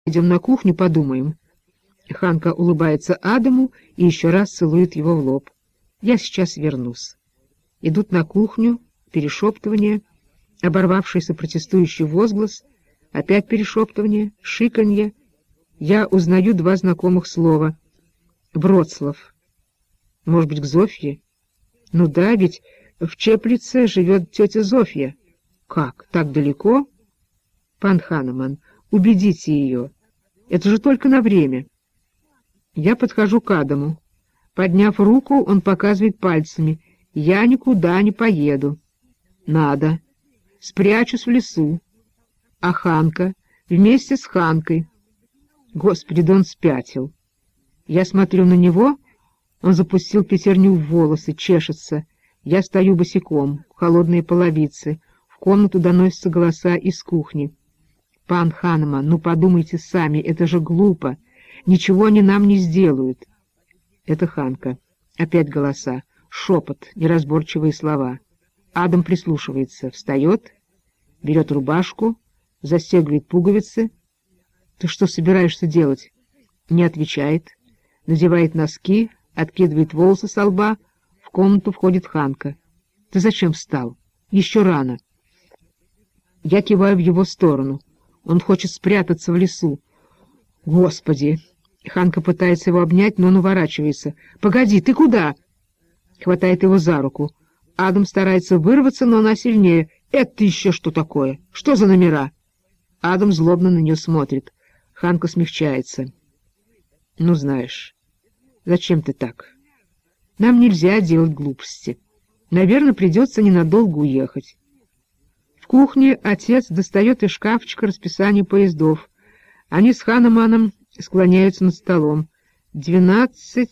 Идем на кухню, подумаем. Ханка улыбается Адаму и еще раз целует его в лоб. Я сейчас вернусь. Идут на кухню, перешептывание, оборвавшийся протестующий возглас, опять перешептывание, шиканье. Я узнаю два знакомых слова. Вроцлав. Может быть, к Зофье? Ну да, ведь в Чеплице живет тетя Зофья. Как, так далеко? Пан Ханеман, убедите ее. Это же только на время. Я подхожу к Адаму. Подняв руку, он показывает пальцами. Я никуда не поеду. Надо. Спрячусь в лесу. А Ханка? Вместе с Ханкой. Господи, да он спятил. Я смотрю на него, он запустил пятерню в волосы, чешется. Я стою босиком, холодные половицы. В комнату доносятся голоса из кухни. Пан Ханеман, ну подумайте сами, это же глупо. Ничего они нам не сделают. Это Ханка. Опять голоса. Шепот, неразборчивые слова. Адам прислушивается, встает, берет рубашку, застегивает пуговицы. Ты что собираешься делать? Не отвечает. Надевает носки, откидывает волосы со лба. В комнату входит Ханка. Ты зачем встал? Еще рано. Я киваю в его сторону. Он хочет спрятаться в лесу. Господи! Ханка пытается его обнять, но он уворачивается. «Погоди, ты куда?» Хватает его за руку. Адам старается вырваться, но она сильнее. «Это еще что такое? Что за номера?» Адам злобно на нее смотрит. Ханка смягчается. «Ну, знаешь, зачем ты так? Нам нельзя делать глупости. Наверное, придется ненадолго уехать». В кухне отец достает из шкафчика расписание поездов. Они с Ханеманом склоняются над столом. 12:06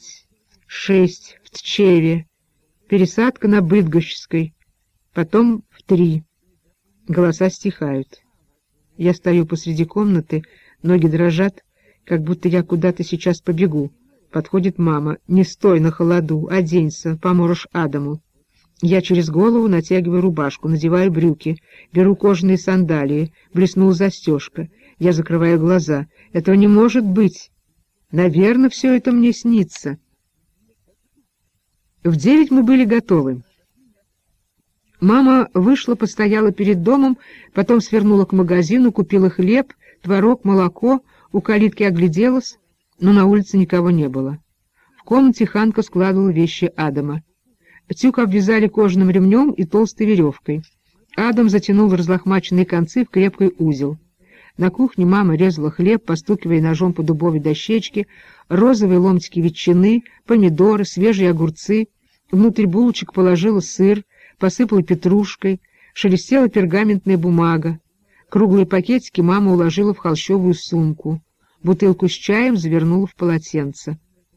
в Тчеве. Пересадка на Быдгощской. Потом в 3. Голоса стихают. Я стою посреди комнаты, ноги дрожат, как будто я куда-то сейчас побегу. Подходит мама. «Не стой на холоду, оденься, поможешь Адаму». Я через голову натягиваю рубашку, надеваю брюки, беру кожаные сандалии, блеснула застежка. Я закрываю глаза. Этого не может быть. Наверное, все это мне снится. В 9 мы были готовы. Мама вышла, постояла перед домом, потом свернула к магазину, купила хлеб, творог, молоко, у калитки огляделась, но на улице никого не было. В комнате Ханка складывала вещи Адама. Тюк обвязали кожаным ремнем и толстой веревкой. Адам затянул разлохмаченные концы в крепкий узел. На кухне мама резала хлеб, постукивая ножом по дубовой дощечке, розовые ломтики ветчины, помидоры, свежие огурцы. Внутрь булочек положила сыр, посыпала петрушкой, шелестела пергаментная бумага. Круглые пакетики мама уложила в холщовую сумку. Бутылку с чаем завернула в полотенце.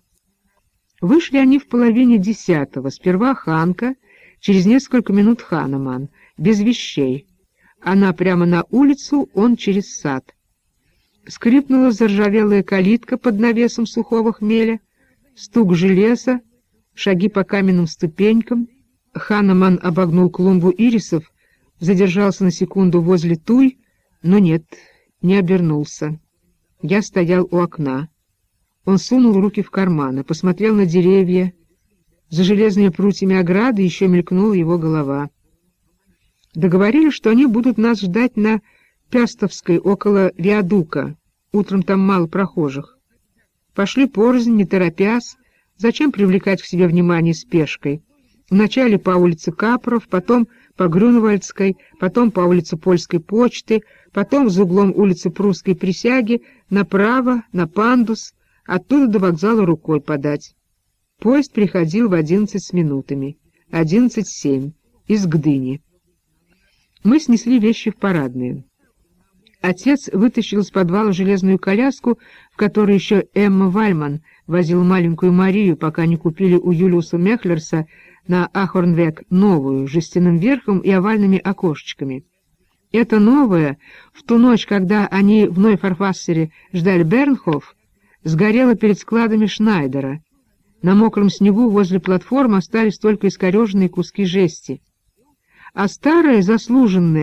Вышли они в 9:30. Сперва Ханка, через несколько минут Ханеман, без вещей. Она прямо на улицу, он через сад. Скрипнула заржавелая калитка под навесом сухого хмеля, стук железа, шаги по каменным ступенькам. Ханеман обогнул клумбу ирисов, задержался на секунду возле туй, но нет, не обернулся. Я стоял у окна. Он сунул руки в карманы, посмотрел на деревья. За железными прутьями ограды еще мелькнула его голова. Договорились, что они будут нас ждать на Пястовской, около Виадука. Утром там мало прохожих. Пошли порознь, не торопясь. Зачем привлекать к себе внимание спешкой? Вначале по улице Капров, потом по Грюнвальдской, потом по улице Польской почты, потом за углом улицы Прусской Присяги, направо, на Пандус, оттуда до вокзала рукой подать. Поезд приходил в 11 с минутами. 11:07. Из Гдыни. Мы снесли вещи в парадные. Отец вытащил из подвала железную коляску, в которой еще Эмма Вальман возила маленькую Марию, пока не купили у Юлиуса Мехлерса на Ахорнвек новую, с жестяным верхом и овальными окошечками. Это новое, в ту ночь, когда они в Нойфарфассере ждали Бернхоф, сгорело перед складами Шнайдера. На мокром снегу возле платформы остались только искореженные куски жести. А старое, заслуженное,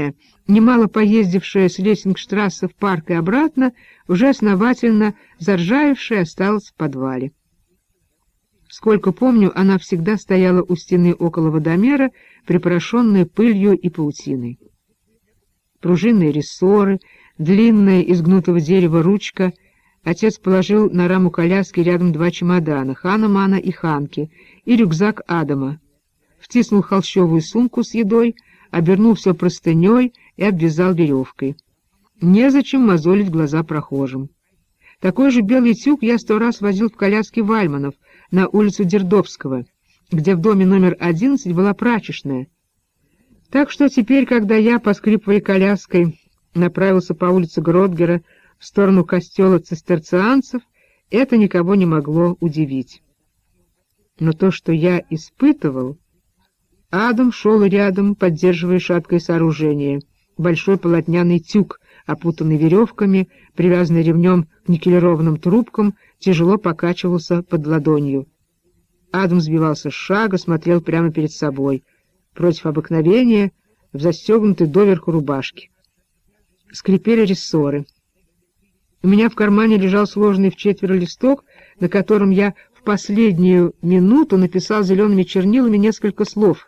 немало поездившая с Лессингштрассе в парк и обратно, уже основательно заржавевшая, осталась в подвале. Сколько помню, она всегда стояла у стены около водомера, припорошенная пылью и паутиной. Пружинные рессоры, длинная из гнутого дерева ручка. Отец положил на раму коляски рядом 2 чемодана — Ханемана и Ханки, и рюкзак Адама. Втиснул холщовую сумку с едой, обернул все простыней и обвязал веревкой. Незачем мозолить глаза прохожим. Такой же белый тюк я 100 раз возил в коляске Вальманов на улицу Дердовского, где в доме номер 11 была прачечная. Так что теперь, когда я, поскрипывая коляской, направился по улице Гродгера в сторону костела цистерцианцев, это никого не могло удивить. Но то, что я испытывал... Адам шел рядом, поддерживая шаткое сооружение, большой полотняный тюк, опутанный веревками, привязанный ремнем к никелированным трубкам, тяжело покачивался под ладонью. Адам сбивался с шага, смотрел прямо перед собой, против обыкновения, в застегнутой доверху рубашке. Скрипели рессоры. У меня в кармане лежал сложенный в 4 листок, на котором я в последнюю минуту написал зелеными чернилами несколько слов.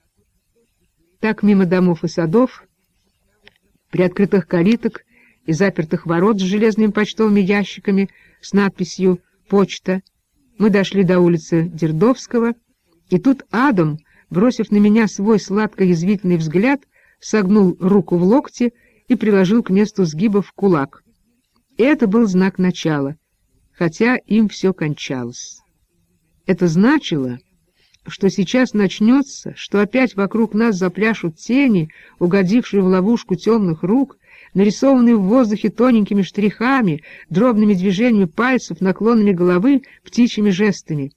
Так мимо домов и садов, приоткрытых калиток и запертых ворот с железными почтовыми ящиками с надписью «Почта», мы дошли до улицы Дердовского, и тут Адам, бросив на меня свой сладко-язвительный взгляд, согнул руку в локте и приложил к месту сгибов кулак. И это был знак начала, хотя им все кончалось. Это значило, что сейчас начнется, что опять вокруг нас запляшут тени, угодившие в ловушку темных рук, нарисованные в воздухе тоненькими штрихами, дробными движениями пальцев, наклонами головы, птичьими жестами.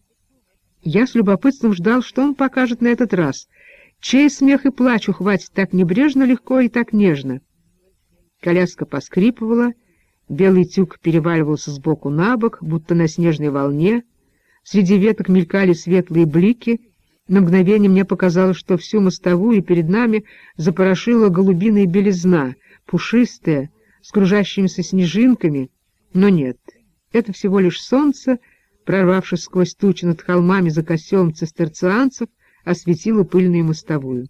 Я с любопытством ждал, что он покажет на этот раз, чей смех и плач ухватит так небрежно, легко и так нежно. Коляска поскрипывала, белый тюк переваливался с боку на бок, будто на снежной волне. Среди веток мелькали светлые блики. На мгновение мне показалось, что всю мостовую перед нами запорошила голубиная белизна, пушистая, с кружащимися снежинками. Но нет, это всего лишь солнце, прорвавшись сквозь тучи над холмами за костелом цистерцианцев, осветило пыльную мостовую.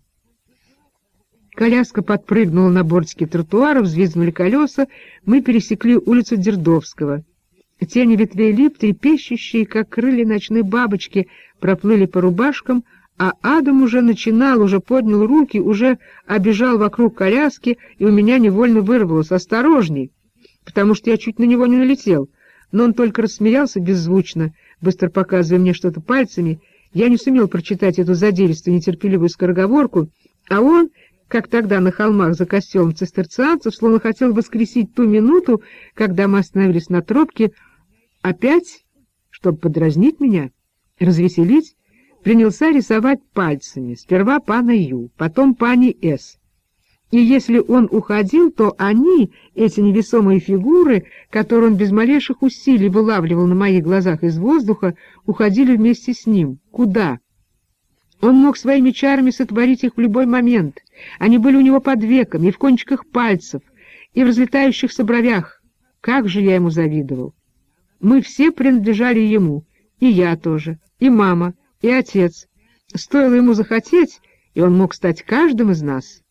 Коляска подпрыгнула на бортике тротуара, взвизгнули колеса, мы пересекли улицу Дердовского. Тени ветвей лип, трепещущие, как крылья ночной бабочки, проплыли по рубашкам, а Адам уже начинал, уже поднял руки, уже обежал вокруг коляски, и у меня невольно вырвалось: «Осторожней!», потому что я чуть на него не налетел. Но он только рассмеялся беззвучно, быстро показывая мне что-то пальцами. Я не сумел прочитать эту задиристую, нетерпеливую скороговорку, а он, как тогда на холмах за костелом цистерцианцев, словно хотел воскресить ту минуту, когда мы остановились на тропке, опять, чтобы подразнить меня, развеселить, принялся рисовать пальцами, сперва пана Ю, потом пани С. И если он уходил, то они, эти невесомые фигуры, которые он без малейших усилий вылавливал на моих глазах из воздуха, уходили вместе с ним. Куда? Он мог своими чарами сотворить их в любой момент. Они были у него под веками, и в кончиках пальцев, и в разлетающихся бровях. Как же я ему завидовал! Мы все принадлежали ему, и я тоже, и мама, и отец. Стоило ему захотеть, и он мог стать каждым из нас.